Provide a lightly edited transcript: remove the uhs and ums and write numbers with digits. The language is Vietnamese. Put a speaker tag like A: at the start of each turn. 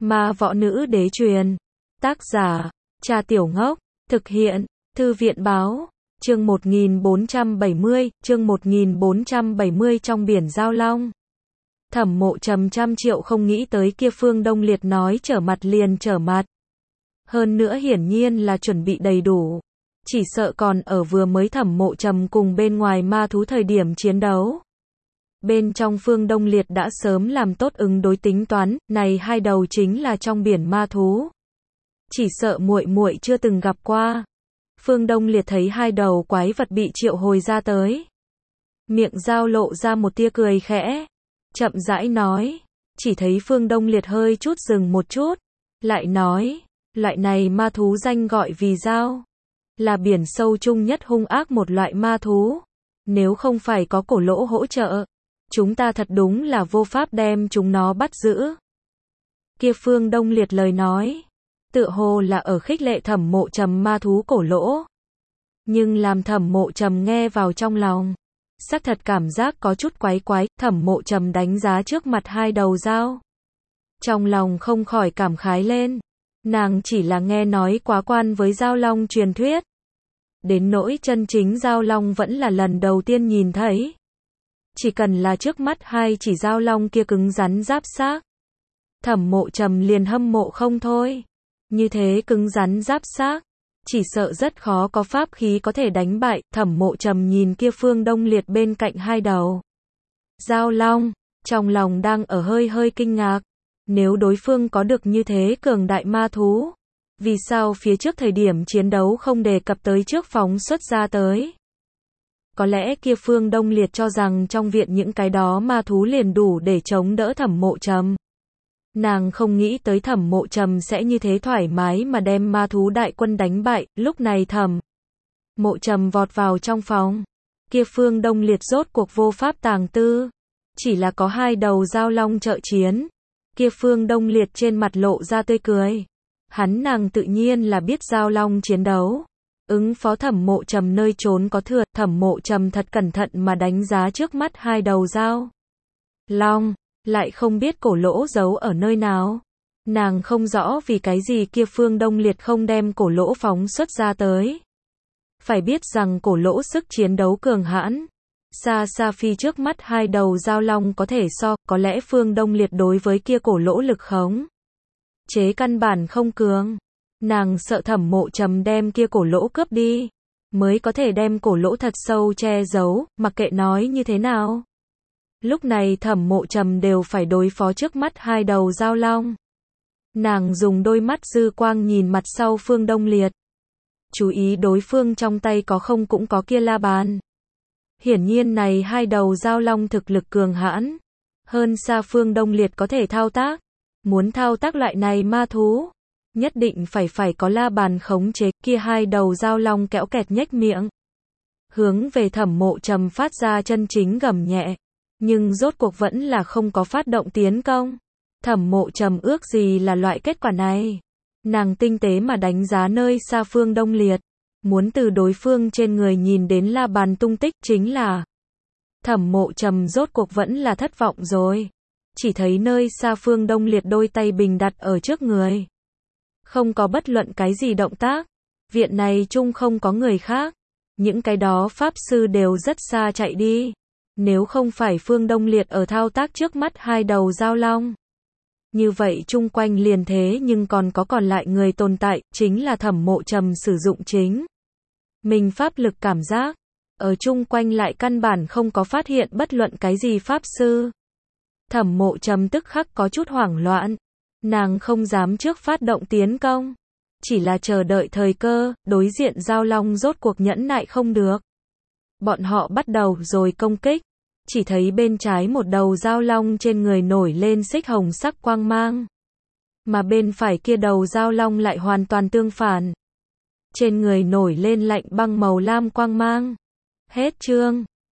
A: Ma võ nữ đế truyền. Tác giả, Trà Tiểu Ngốc. Thực hiện, Thư viện báo. Chương 1470, chương 1470 trong biển Giao Long. Thẩm Mộ Trầm trăm triệu không nghĩ tới kia Phương Đông Liệt nói trở mặt liền trở mặt. Hơn nữa hiển nhiên là chuẩn bị đầy đủ. Chỉ sợ còn ở vừa mới Thẩm Mộ Trầm cùng bên ngoài ma thú thời điểm chiến đấu. Bên trong Phương Đông Liệt đã sớm làm tốt ứng đối tính toán, này hai đầu chính là trong biển ma thú. Chỉ sợ muội muội chưa từng gặp qua. Phương Đông Liệt thấy hai đầu quái vật bị triệu hồi ra tới. Miệng Giao lộ ra một tia cười khẽ. Chậm rãi nói. Chỉ thấy Phương Đông Liệt hơi chút dừng một chút. Lại nói, loại này ma thú danh gọi vì Giao. Là biển sâu chung nhất hung ác một loại ma thú. Nếu không phải có cổ lỗ hỗ trợ, chúng ta thật đúng là vô pháp đem chúng nó bắt giữ. Kia Phương Đông Liệt lời nói, tựa hồ là ở khích lệ Thẩm Mộ Trầm ma thú cổ lỗ. Nhưng làm Thẩm Mộ Trầm nghe vào trong lòng, xác thật cảm giác có chút quái quái. Thẩm Mộ Trầm đánh giá trước mặt hai đầu dao, trong lòng không khỏi cảm khái lên. Nàng chỉ là nghe nói quá quan với Giao Long truyền thuyết, đến nỗi chân chính Giao Long vẫn là lần đầu tiên nhìn thấy. Chỉ cần là trước mắt hai chỉ Giao Long kia cứng rắn giáp xác, Thẩm Mộ Trầm liền hâm mộ không thôi. Như thế cứng rắn giáp xác, chỉ sợ rất khó có pháp khí có thể đánh bại. Thẩm Mộ Trầm nhìn kia Phương Đông Liệt bên cạnh hai đầu Giao Long, trong lòng đang ở hơi kinh ngạc. Nếu đối phương có được như thế cường đại ma thú, vì sao phía trước thời điểm chiến đấu không đề cập tới trước phóng xuất ra tới? Có lẽ kia Phương Đông Liệt cho rằng trong viện những cái đó ma thú liền đủ để chống đỡ Thẩm Mộ Trầm. Nàng không nghĩ tới Thẩm Mộ Trầm sẽ như thế thoải mái mà đem ma thú đại quân đánh bại. Lúc này Thẩm Mộ Trầm vọt vào trong phòng. Kia Phương Đông Liệt rốt cuộc vô pháp tàng tư. Chỉ là có hai đầu Giao Long trợ chiến. Kia Phương Đông Liệt trên mặt lộ ra tươi cười. Nàng tự nhiên là biết Giao Long chiến đấu. Ứng phó Thẩm Mộ Trầm nơi trốn có thừa. Thẩm Mộ Trầm thật cẩn thận mà đánh giá trước mắt hai đầu Giao Long. Lại không biết cổ lỗ giấu ở nơi nào. Nàng không rõ vì cái gì kia Phương Đông Liệt không đem cổ lỗ phóng xuất ra tới. Phải biết rằng cổ lỗ sức chiến đấu cường hãn, xa xa phi trước mắt hai đầu Giao Long có thể so. Có lẽ Phương Đông Liệt đối với kia cổ lỗ lực khống chế căn bản không cường. Nàng sợ Thẩm Mộ Trầm đem kia cổ lỗ cướp đi, mới có thể đem cổ lỗ thật sâu che giấu. Mặc kệ nói như thế nào, lúc này Thẩm Mộ Trầm đều phải đối phó trước mắt hai đầu Giao Long. Nàng dùng đôi mắt dư quang nhìn mặt sau Phương Đông Liệt, chú ý đối phương trong tay có không cũng có kia la bàn. Hiển nhiên này hai đầu Giao Long thực lực cường hãn, hơn xa Phương Đông Liệt có thể thao tác. Muốn thao tác loại này ma thú, nhất định phải có la bàn khống chế. Kia hai đầu Giao Long kẽo kẹt nhếch miệng, hướng về Thẩm Mộ Trầm phát ra chân chính gầm nhẹ. Nhưng rốt cuộc vẫn là không có phát động tiến công. Thẩm Mộ Trầm ước gì là loại kết quả này. Nàng tinh tế mà đánh giá nơi xa Phương Đông Liệt, muốn từ đối phương trên người nhìn đến la bàn tung tích. Chính là Thẩm Mộ Trầm rốt cuộc vẫn là thất vọng rồi. Chỉ thấy nơi xa Phương Đông Liệt đôi tay bình đặt ở trước người, không có bất luận cái gì động tác. Viện này chung không có người khác, những cái đó pháp sư đều rất xa chạy đi. Nếu không phải Phương Đông Liệt ở thao tác trước mắt hai đầu Giao Long, như vậy chung quanh liền thế nhưng còn lại người tồn tại. Chính là Thẩm Mộ Trầm sử dụng chính mình pháp lực cảm giác, ở chung quanh lại căn bản không có phát hiện bất luận cái gì pháp sư. Thẩm Mộ Trầm tức khắc có chút hoảng loạn. Nàng không dám trước phát động tiến công, chỉ là chờ đợi thời cơ. Đối diện Giao Long rốt cuộc nhẫn nại không được, bọn họ bắt đầu rồi công kích. Chỉ thấy bên trái một đầu Giao Long trên người nổi lên xích hồng sắc quang mang, mà bên phải kia đầu Giao Long lại hoàn toàn tương phản, trên người nổi lên lạnh băng màu lam quang mang. Hết chương.